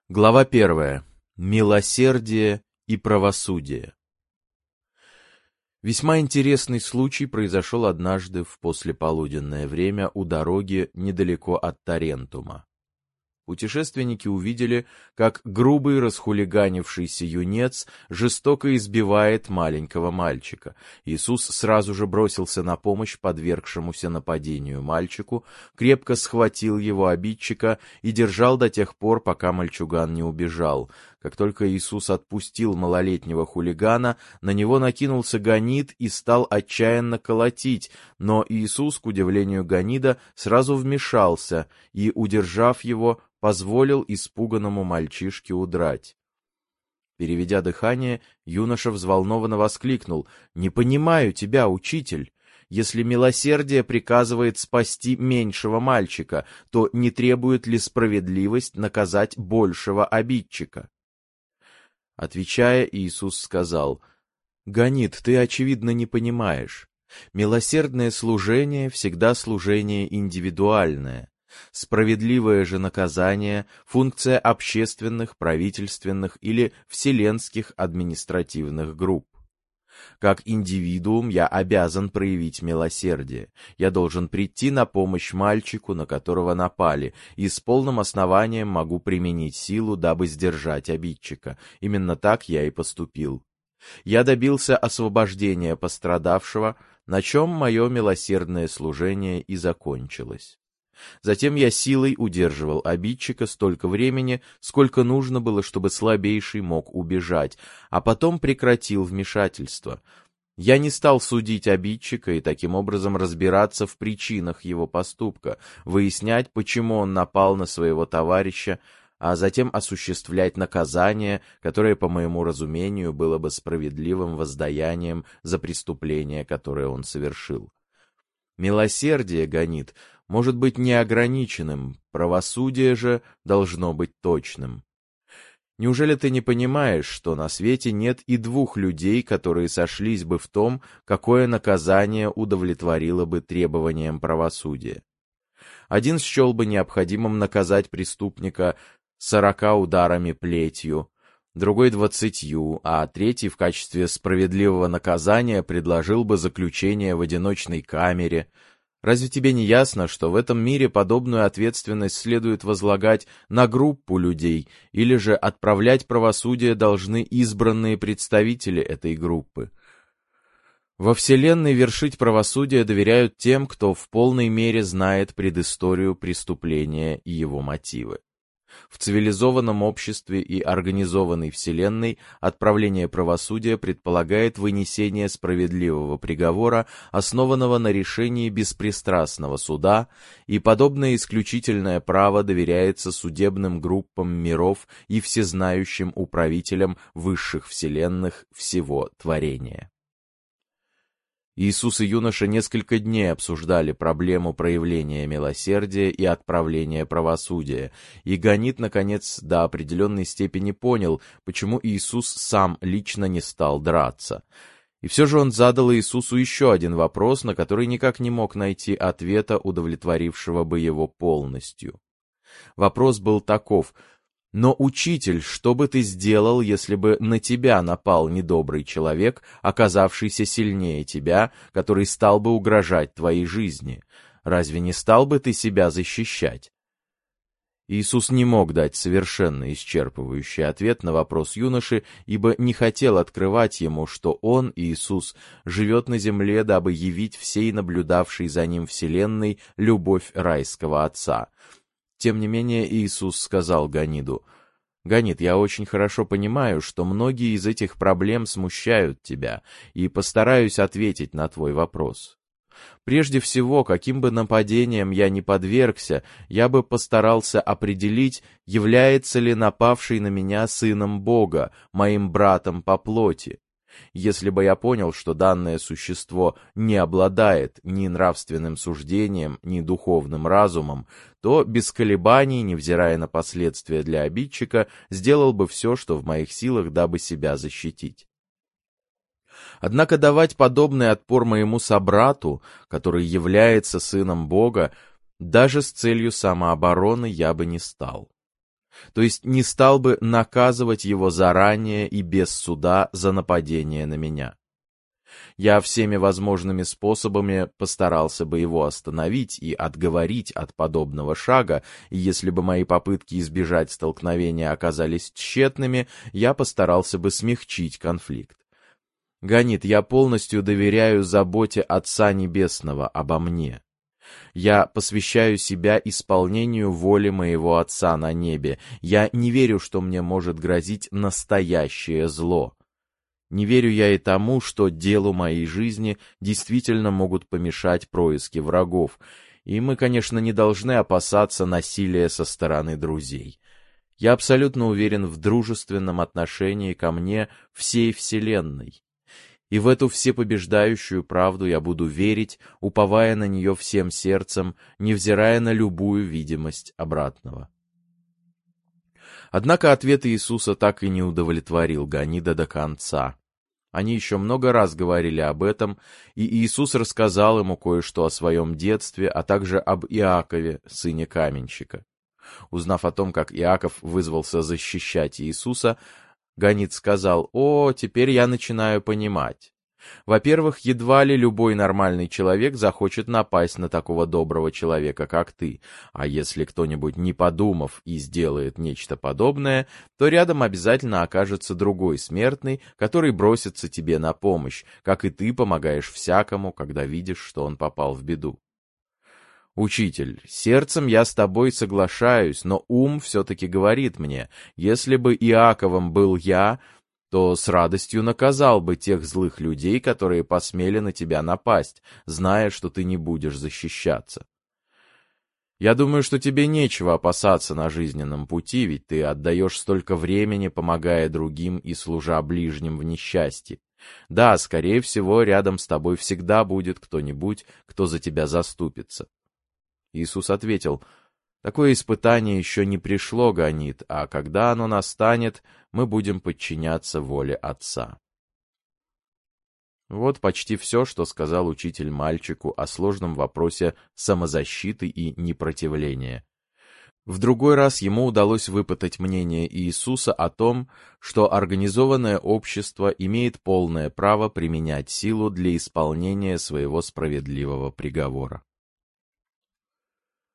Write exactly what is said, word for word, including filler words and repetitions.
Глава первая. Милосердие и правосудие. Весьма интересный случай произошел однажды в послеполуденное время у дороги недалеко от Тарентума. Путешественники увидели, как грубый расхулиганившийся юнец жестоко избивает маленького мальчика. Иисус сразу же бросился на помощь подвергшемуся нападению мальчику, крепко схватил его обидчика и держал до тех пор, пока мальчуган не убежал. Как только Иисус отпустил малолетнего хулигана, на него накинулся Ганид и стал отчаянно колотить, но Иисус, к удивлению Ганида, сразу вмешался и, удержав его, позволил испуганному мальчишке удрать. Переведя дыхание, юноша взволнованно воскликнул: «Не понимаю тебя, учитель! Если милосердие приказывает спасти меньшего мальчика, то не требует ли справедливость наказать большего обидчика?» Отвечая, Иисус сказал: «Ганид, ты, очевидно, не понимаешь. Милосердное служение всегда служение индивидуальное. Справедливое же наказание — функция общественных, правительственных или вселенских административных групп. Как индивидуум я обязан проявить милосердие. Я должен прийти на помощь мальчику, на которого напали, и с полным основанием могу применить силу, дабы сдержать обидчика. Именно так я и поступил. Я добился освобождения пострадавшего, на чем мое милосердное служение и закончилось. Затем я силой удерживал обидчика столько времени, сколько нужно было, чтобы слабейший мог убежать, а потом прекратил вмешательство. Я не стал судить обидчика и таким образом разбираться в причинах его поступка, выяснять, почему он напал на своего товарища, а затем осуществлять наказание, которое, по моему разумению, было бы справедливым воздаянием за преступление, которое он совершил. Милосердие, Ганид, может быть неограниченным, правосудие же должно быть точным. Неужели ты не понимаешь, что на свете нет и двух людей, которые сошлись бы в том, какое наказание удовлетворило бы требованиям правосудия? Один счел бы необходимым наказать преступника сорока ударами плетью, другой двадцатью, а третий в качестве справедливого наказания предложил бы заключение в одиночной камере. Разве тебе не ясно, что в этом мире подобную ответственность следует возлагать на группу людей, или же отправлять правосудие должны избранные представители этой группы? Во Вселенной вершить правосудие доверяют тем, кто в полной мере знает предысторию преступления и его мотивы. В цивилизованном обществе и организованной Вселенной отправление правосудия предполагает вынесение справедливого приговора, основанного на решении беспристрастного суда, и подобное исключительное право доверяется судебным группам миров и всезнающим управителям высших вселенных всего творения. Иисус и юноша несколько дней обсуждали проблему проявления милосердия и отправления правосудия, и Ганид, наконец, до определенной степени понял, почему Иисус сам лично не стал драться. И все же он задал Иисусу еще один вопрос, на который никак не мог найти ответа, удовлетворившего бы его полностью. Вопрос был таков: «Но, учитель, что бы ты сделал, если бы на тебя напал недобрый человек, оказавшийся сильнее тебя, который стал бы угрожать твоей жизни? Разве не стал бы ты себя защищать?» Иисус не мог дать совершенно исчерпывающий ответ на вопрос юноши, ибо не хотел открывать ему, что он, Иисус, живет на земле, дабы явить всей наблюдавшей за ним вселенной любовь райского Отца. Тем не менее Иисус сказал Ганиду: «Ганид, я очень хорошо понимаю, что многие из этих проблем смущают тебя, и постараюсь ответить на твой вопрос. Прежде всего, каким бы нападением я ни подвергся, я бы постарался определить, является ли напавший на меня сыном Бога, моим братом по плоти. Если бы я понял, что данное существо не обладает ни нравственным суждением, ни духовным разумом, то без колебаний, невзирая на последствия для обидчика, сделал бы все, что в моих силах, дабы себя защитить. Однако давать подобный отпор моему собрату, который является сыном Бога, даже с целью самообороны я бы не стал. то есть не стал бы наказывать его заранее и без суда за нападение на меня. Я всеми возможными способами постарался бы его остановить и отговорить от подобного шага, и если бы мои попытки избежать столкновения оказались тщетными, я постарался бы смягчить конфликт. Ганит, я полностью доверяю заботе Отца Небесного обо мне. Я посвящаю себя исполнению воли моего Отца на небе. Я не верю, что мне может грозить настоящее зло. Не верю я и тому, что делу моей жизни действительно могут помешать происки врагов, и мы, конечно, не должны опасаться насилия со стороны друзей. Я абсолютно уверен в дружественном отношении ко мне всей Вселенной. И в эту всепобеждающую правду я буду верить, уповая на нее всем сердцем, невзирая на любую видимость обратного. Однако ответ Иисуса так и не удовлетворил Ганида до конца. Они еще много раз говорили об этом, и Иисус рассказал ему кое-что о своем детстве, а также об Иакове, сыне каменщика. Узнав о том, как Иаков вызвался защищать Иисуса, Ганид сказал: «О, теперь я начинаю понимать. Во-первых, едва ли любой нормальный человек захочет напасть на такого доброго человека, как ты, а если кто-нибудь, не подумав, и сделает нечто подобное, то рядом обязательно окажется другой смертный, который бросится тебе на помощь, как и ты помогаешь всякому, когда видишь, что он попал в беду. Учитель, сердцем я с тобой соглашаюсь, но ум все-таки говорит мне, если бы Иаковом был я, то с радостью наказал бы тех злых людей, которые посмели на тебя напасть, зная, что ты не будешь защищаться. Я думаю, что тебе нечего опасаться на жизненном пути, ведь ты отдаешь столько времени, помогая другим и служа ближним в несчастье. Да, скорее всего, рядом с тобой всегда будет кто-нибудь, кто за тебя заступится». Иисус ответил: «Такое испытание еще не пришло, Ганид, а когда оно настанет, мы будем подчиняться воле Отца». Вот почти все, что сказал учитель мальчику о сложном вопросе самозащиты и непротивления. В другой раз ему удалось выпытать мнение Иисуса о том, что организованное общество имеет полное право применять силу для исполнения своего справедливого приговора.